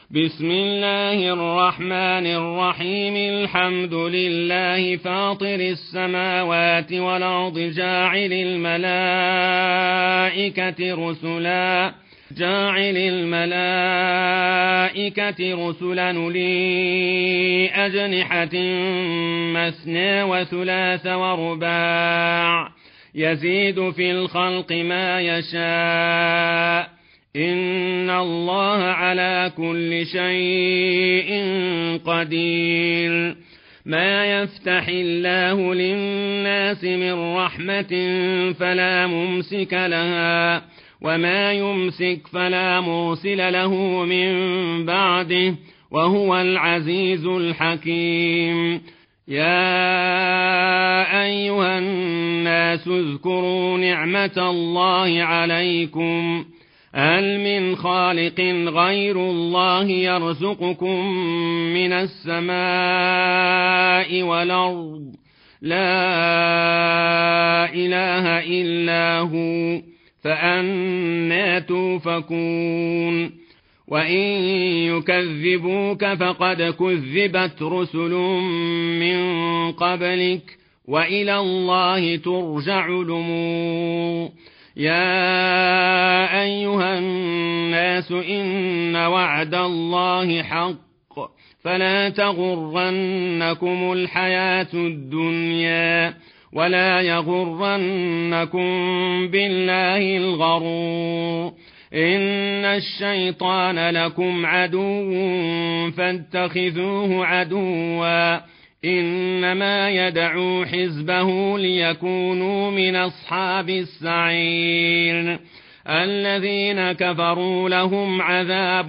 بسم الله الرحمن الرحيم. الحمد لله فاطر السماوات والأرض جاعل الملائكة رسلا أولي أجنحة مثنى وثلاث ورباع يزيد في الخلق ما يشاء إن الله على كل شيء قدير. ما يفتح الله للناس من رحمة فلا ممسك لها وما يمسك فلا مرسل له من بعده وهو العزيز الحكيم. يا أيها الناس اذكروا نعمة الله عليكم هل من خالق غير الله يرزقكم من السماء والأرض لا إله إلا هو فأنى توفكون. وإن يكذبوك فقد كذبت رسل من قبلك وإلى الله ترجع الأمور. يا أيها الناس إن وعد الله حق فلا تغرنكم الحياة الدنيا ولا يغرنكم بالله الغرور. إن الشيطان لكم عدو فاتخذوه عدوا إنما يدعو حزبه ليكونوا من أصحاب السعير. الذين كفروا لهم عذاب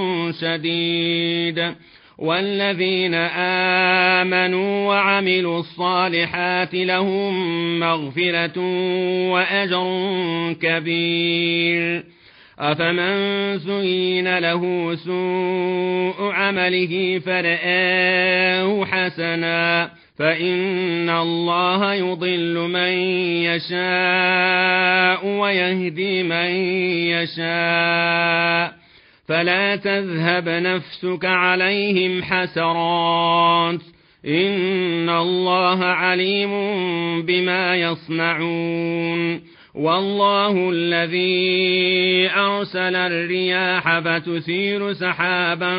شديد والذين آمنوا وعملوا الصالحات لهم مغفرة وأجر كبير. أفمن زين له سوء عمله فرآه حسنا فإن الله يضل من يشاء ويهدي من يشاء فلا تذهب نفسك عليهم حسرات إن الله عليم بما يصنعون. والله الذي أرسل الرياح فتثير سحابا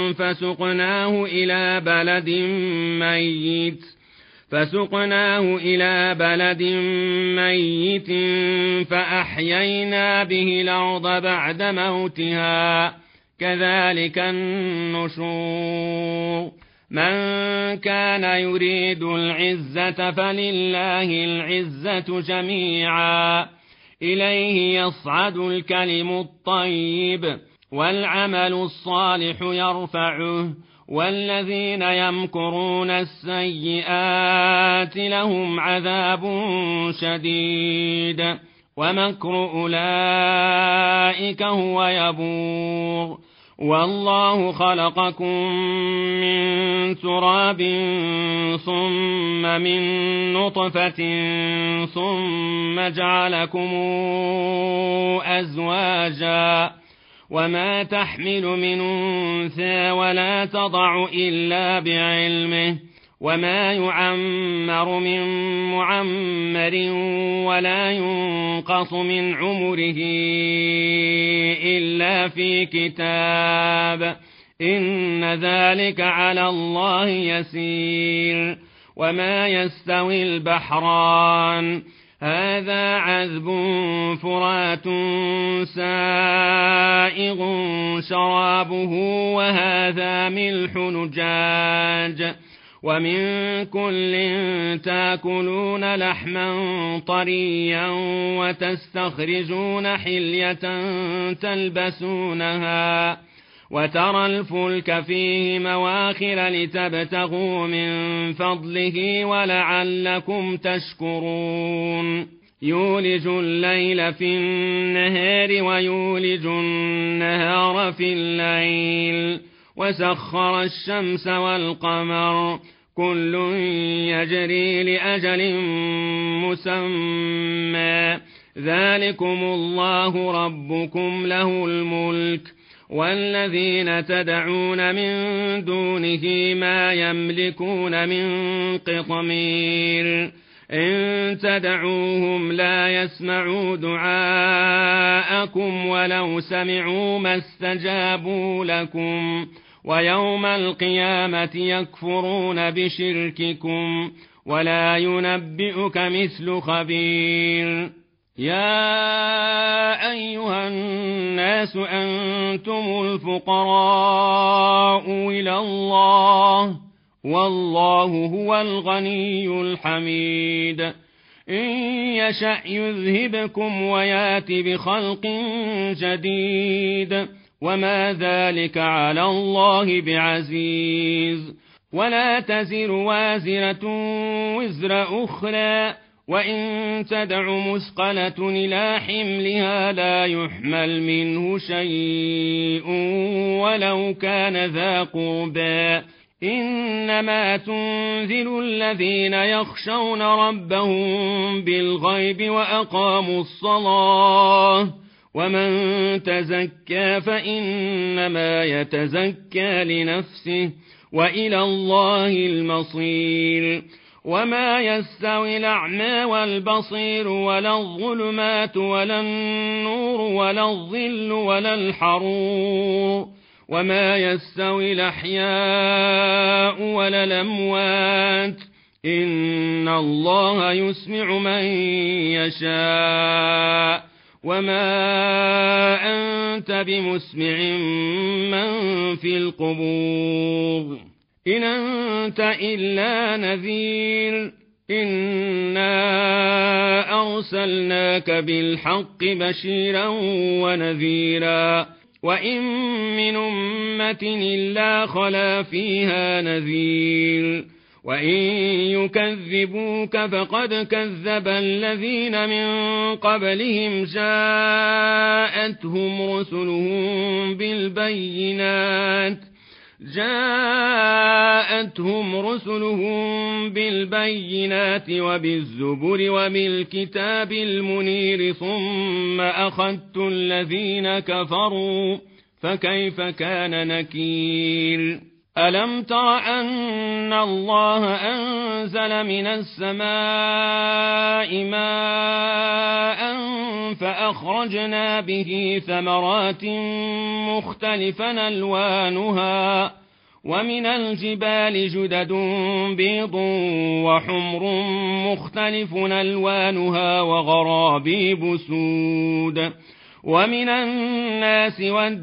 فسقناه إلى بلد ميت فأحيينا به الأرض بعد موتها كذلك النشور. من كان يريد العزة فلله العزة جميعا إليه يصعد الكلم الطيب والعمل الصالح يرفعه والذين يمكرون السيئات لهم عذاب شديد ومكر أولئك هو يبور. والله خلقكم من تراب ثم من نطفة ثم جعلكم أزواجا وما تحمل من أنثى ولا تضع إلا بعلمه وما يعمر من معمر ولا ينقص من عمره إلا في كتاب إن ذلك على الله يسير. وما يستوي البحران هذا عذب فرات سائغ شرابه وهذا ملح نجاج ومن كل تاكلون لحما طريا وتستخرجون حلية تلبسونها وترى الفلك فيه مواخر لتبتغوا من فضله ولعلكم تشكرون. يولج الليل في النهار ويولج النهار في الليل وسخر الشمس والقمر كل يجري لأجل مسمى ذلكم الله ربكم له الملك والذين تدعون من دونه ما يملكون من قطمير إن تدعوهم لا يسمعوا دعاءكم ولو سمعوا ما استجابوا لكم ويوم القيامة يكفرون بشرككم ولا ينبئك مثل خبير يا أيها الناس أنتم الفقراء إلى الله والله هو الغني الحميد إن يشأ يذهبكم ويات بخلق جديد وما ذلك على الله بعزيز ولا تزر وازرة وزر أخرى وإن تدع مثقلة إلى حملها لا يحمل منه شيء ولو كان ذا قربى إنما تنذر الذين يخشون ربهم بالغيب وأقاموا الصلاة ومن تزكى فإنما يتزكى لنفسه وإلى الله المصير وما يستوي الأعمى والبصير ولا الظلمات ولا النور ولا الظل ولا الحرور وما يستوي الأحياء ولا الأموات إن الله يسمع من يشاء وما أنت بمسمع من في القبور إن أنت إلا نذير إنا أرسلناك بالحق بشيرا ونذيرا وإن من أمة إلا خلا فيها نذير وإن يكذبوك فقد كذب الذين من قبلهم جاءتهم رسلهم بالبينات وبالزبر وبالكتاب المنير ثم أخذت الذين كفروا فكيف كان نكير ألم تر أن الله أنزل من السماء ماء فأخرجنا به ثمرات مختلفا ألوانها ومن الجبال جدد بيض وحمر مختلف ألوانها وغرابيب سود ومن الناس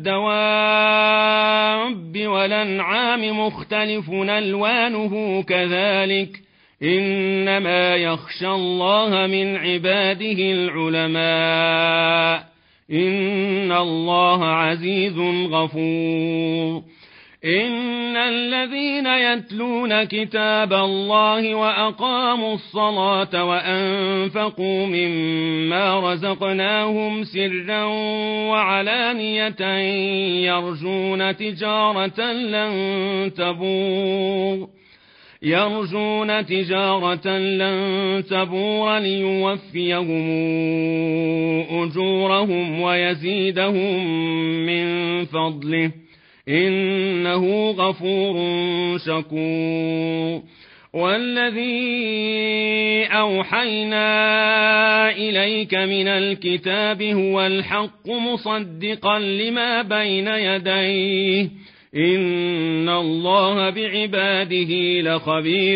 والدواب والأنعام مختلف ألوانه كذلك إنما يخشى الله من عباده العلماء إن الله عزيز غفور إن الذين يتلون كتاب الله وأقاموا الصلاة وأنفقوا مما رزقناهم سرا وعلانية يرجون تجارة لن تبور ليوفيهم أجورهم ويزيدهم من فضله إنه غفور شكور والذي أوحينا إليك من الكتاب هو الحق مصدقا لما بين يديه إن الله بعباده لخبير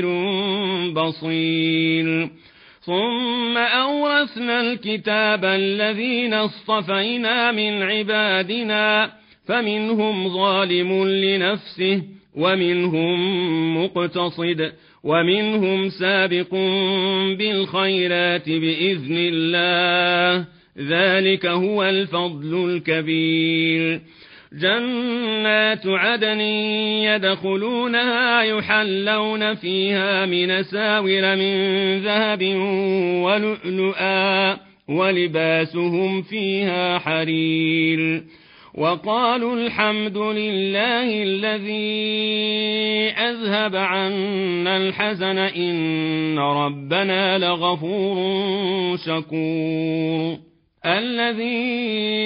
بصير ثم أورثنا الكتاب الذين اصطفينا من عبادنا فمنهم ظالم لنفسه ومنهم مقتصد ومنهم سابق بالخيرات بإذن الله ذلك هو الفضل الكبير جنات عدن يدخلونها يحلون فيها من ساور من ذهب ولؤلؤا ولباسهم فيها حرير وقالوا الحمد لله الذي أذهب عنا الحزن إن ربنا لغفور شكور الذي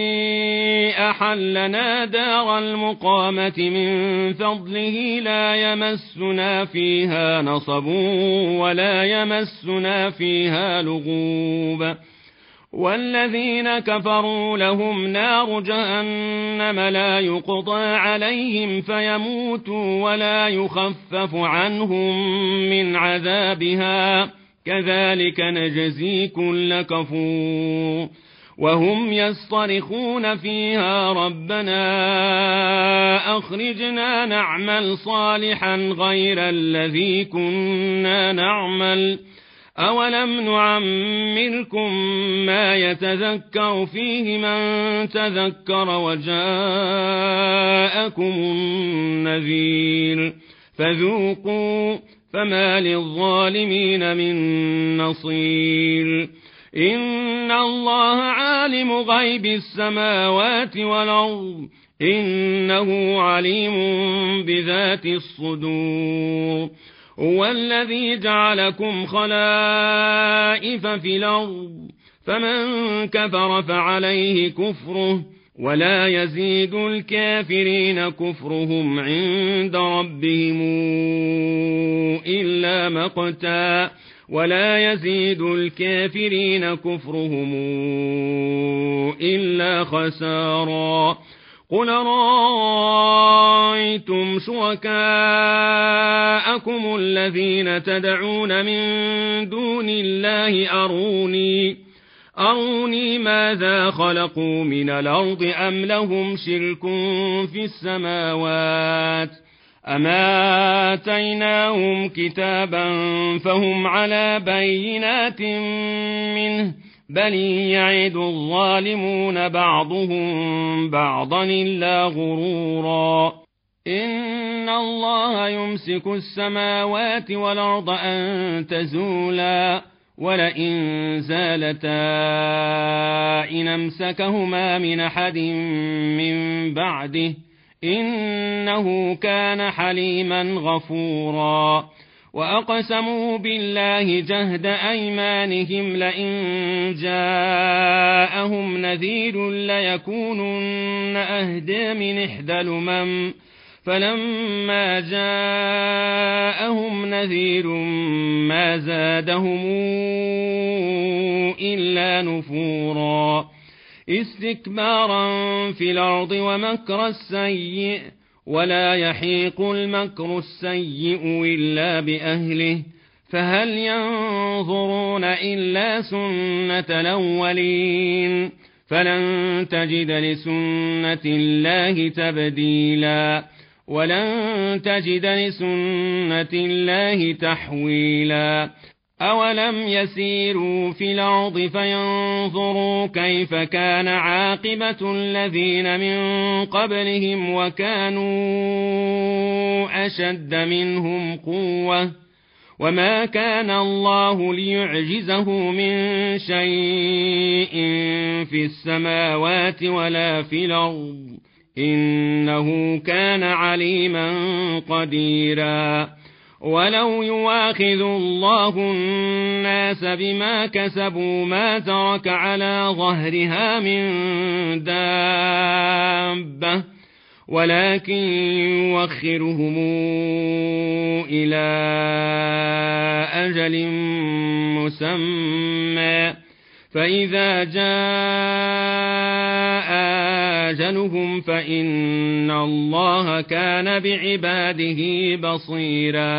أحلنا دار المقامة من فضله لا يمسنا فيها نصب ولا يمسنا فيها لغوب والذين كفروا لهم نار جهنم لا يقضى عليهم فيموتوا ولا يخفف عنهم من عذابها كذلك نجزي كل كفور وهم يصطرخون فيها ربنا أخرجنا نعمل صالحا غير الذي كنا نعمل أولم نعمركم ما يتذكر فيه من تذكر وجاءكم النذير فذوقوا فما للظالمين من نصير إن الله عالم غيب السماوات والأرض إنه عليم بذات الصدور هو الذي جعلكم خلائف في الأرض فمن كفر فعليه كفره ولا يزيد الكافرين كفرهم عند ربهم إلا مقتا ولا يزيد الكافرين كفرهم إلا خسارا قل رأيتم شركاءكم الذين تدعون من دون الله أروني ماذا خلقوا من الأرض أم لهم شرك في السماوات أما آتيناهم كتابا فهم على بينات منه بل يعد الظالمون بعضهم بعضا إلا غرورا إن الله يمسك السماوات والأرض أن تزولا ولئن زالتا إن أمسكهما من أحد من بعده إنه كان حليما غفورا وأقسموا بالله جهد أيمانهم لئن جاءهم نذير ليكونن أهدى من إحدى الأمم فلما جاءهم نذير ما زادهم إلا نفورا استكبارا في الأرض ومكر السيء ولا يحيق المكر السيء إلا بأهله فهل ينظرون إلا سنة الأولين فلن تجد لسنة الله تبديلا ولن تجد لسنة الله تحويلا أولم يسيروا في الأرض فينظروا كيف كان عاقبة الذين من قبلهم وكانوا أشد منهم قوة وما كان الله ليعجزه من شيء في السماوات ولا في الأرض إنه كان عليما قديرا ولو يواخذ الله الناس بما كسبوا ما ترك على ظهرها من دابة ولكن يوخرهم إلى أجل مسمى فإذا جاء أجلهم فإن الله كان بعباده بصيرا